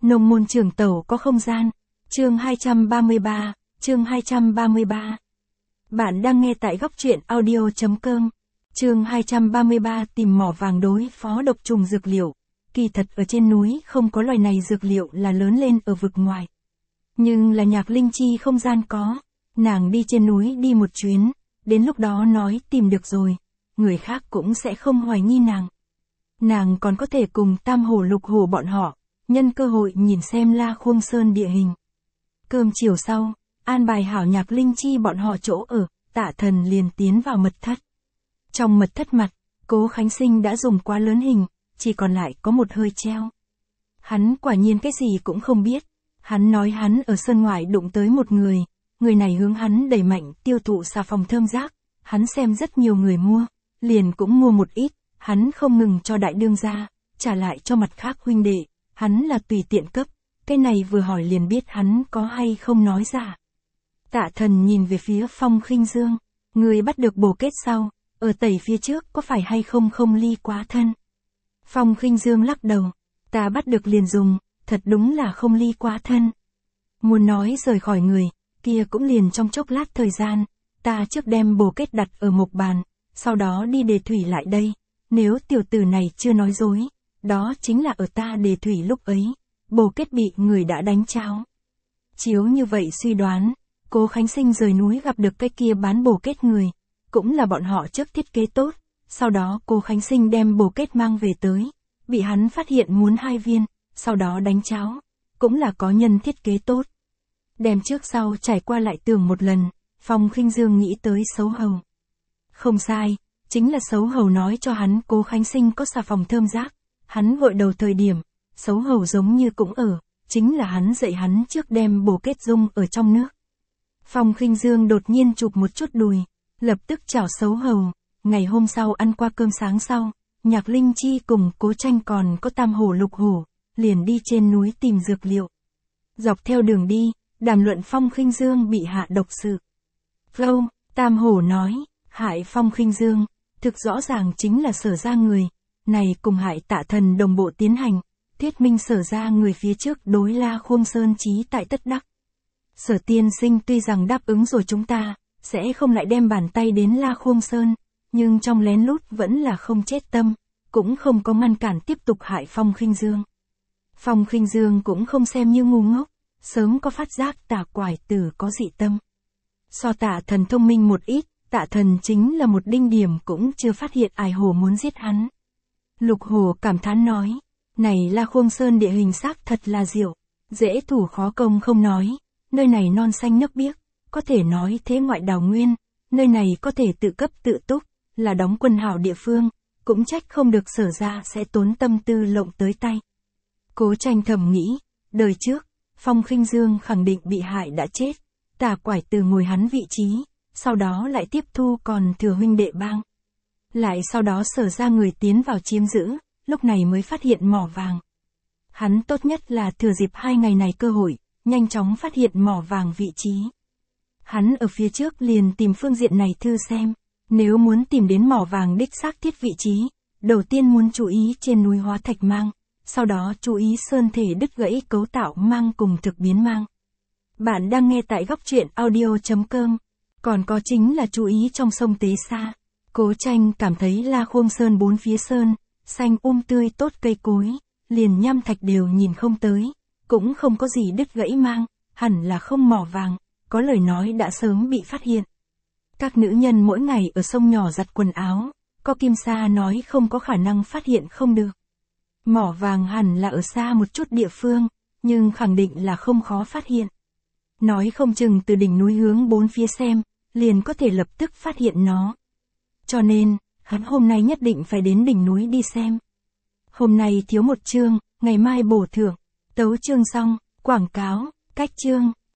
Nông môn trường tẩu có không gian. Chương 233, chương 233. Bạn đang nghe tại góc truyện audio.com. Chương 233 tìm mỏ vàng đối phó độc trùng dược liệu. Kỳ thật ở trên núi không có loài này dược liệu là lớn lên ở vực ngoài. Nhưng là Nhạc Linh Chi không gian có. Nàng đi trên núi đi một chuyến, đến lúc đó nói tìm được rồi, người khác cũng sẽ không hoài nghi nàng. Nàng còn có thể cùng Tam Hổ Lục Hổ bọn họ, nhân cơ hội nhìn xem La Khuông Sơn địa hình. Cơm chiều sau, an bài hảo Nhạc Linh Chi bọn họ chỗ ở, Tạ Thần liền tiến vào mật thất. Trong mật thất mặt, Cố Khánh Sinh đã dùng quá lớn hình, chỉ còn lại có một hơi treo. Hắn quả nhiên cái gì cũng không biết. Hắn nói hắn ở sơn ngoại đụng tới một người này hướng hắn đẩy mạnh tiêu thụ xà phòng thơm rác. Hắn xem rất nhiều người mua, liền cũng mua một ít, hắn không ngừng cho đại đương gia, trả lại cho mặt khác huynh đệ, hắn là tùy tiện cấp, cái này vừa hỏi liền biết hắn có hay không nói giả. Tạ Thần nhìn về phía Phong Khinh Dương, người bắt được bồ kết sau, ở tẩy phía trước có phải hay không không ly quá thân. Phong Khinh Dương lắc đầu, ta bắt được liền dùng, thật đúng là không ly quá thân. Muốn nói rời khỏi người, kia cũng liền trong chốc lát thời gian, ta trước đem bồ kết đặt ở mộc bàn, sau đó đi đề thủy lại đây, nếu tiểu tử này chưa nói dối, đó chính là ở ta đề thủy lúc ấy, bồ kết bị người đã đánh cháo. Chiếu như vậy suy đoán, Cố Khánh Sinh rời núi gặp được cái kia bán bồ kết người, cũng là bọn họ trước thiết kế tốt, sau đó Cố Khánh Sinh đem bồ kết mang về tới, bị hắn phát hiện muốn 2 viên, sau đó đánh cháo, cũng là có nhân thiết kế tốt. Đem trước sau trải qua lại tưởng một lần, Phong Khinh Dương nghĩ tới Xấu Hầu. Không sai, chính là Xấu Hầu nói cho hắn Cố Khánh Sinh có xà phòng thơm rác, hắn gội đầu thời điểm, Xấu Hầu giống như cũng ở, chính là hắn dạy hắn trước đem bồ kết dung ở trong nước. Phong Khinh Dương đột nhiên chụp một chút đùi, lập tức chào Xấu Hầu, ngày hôm sau ăn qua cơm sáng sau, Nhạc Linh Chi cùng Cố Tranh còn có Tam Hổ Lục Hổ, liền đi trên núi tìm dược liệu. Dọc theo đường đi, đàm luận Phong Khinh Dương bị hạ độc sự. Lâu, Tam Hổ nói, hại Phong Khinh Dương, thực rõ ràng chính là Sở ra người, này cùng hại Tạ Thần đồng bộ tiến hành, thuyết minh Sở ra người phía trước đối La Khuông Sơn chí tại tất đắc. Sở tiên sinh tuy rằng đáp ứng rồi chúng ta, sẽ không lại đem bàn tay đến La Khuông Sơn, nhưng trong lén lút vẫn là không chết tâm, cũng không có ngăn cản tiếp tục hại Phong Khinh Dương. Phong Khinh Dương cũng không xem như ngu ngốc, sớm có phát giác Tả Quải Tử có dị tâm. So Tạ Thần thông minh một ít, Tạ Thần chính là một đinh điểm cũng chưa phát hiện Ải Hổ muốn giết hắn. Lục Hổ cảm thán nói, này La Khuông Sơn địa hình xác thật là diệu, dễ thủ khó công không nói, nơi này non xanh nước biếc, có thể nói thế ngoại đào nguyên, nơi này có thể tự cấp tự túc, là đóng quân hảo địa phương, cũng trách không được Sở ra sẽ tốn tâm tư lộng tới tay. Cố Tranh thầm nghĩ, đời trước, Phong Khinh Dương khẳng định bị hại đã chết, Tả Quải Tử ngồi hắn vị trí, sau đó lại tiếp thu còn thừa huynh đệ bang. Lại sau đó Sở ra người tiến vào chiếm giữ, lúc này mới phát hiện mỏ vàng. Hắn tốt nhất là thừa dịp 2 ngày này cơ hội, nhanh chóng phát hiện mỏ vàng vị trí. Hắn ở phía trước liền tìm phương diện này thư xem, nếu muốn tìm đến mỏ vàng đích xác thiết vị trí, đầu tiên muốn chú ý trên núi hóa thạch mang, sau đó chú ý sơn thể đứt gãy cấu tạo mang cùng thực biến mang. Bạn đang nghe tại góc truyện audio.com, còn có chính là chú ý trong sông Tế Sa. Cố Tranh cảm thấy La Khuông Sơn bốn phía sơn, xanh tươi tốt cây cối, liền nham thạch đều nhìn không tới, cũng không có gì đứt gãy mang, hẳn là không mỏ vàng, có lời nói đã sớm bị phát hiện. Các nữ nhân mỗi ngày ở sông nhỏ giặt quần áo, có Kim Sa nói không có khả năng phát hiện không được. Mỏ vàng hẳn là ở xa một chút địa phương, nhưng khẳng định là không khó phát hiện. Nói không chừng từ đỉnh núi hướng bốn phía xem, liền có thể lập tức phát hiện nó. Cho nên, hắn hôm nay nhất định phải đến đỉnh núi đi xem. Hôm nay thiếu một chương, ngày mai bổ thưởng. Tấu chương xong, quảng cáo, cách chương.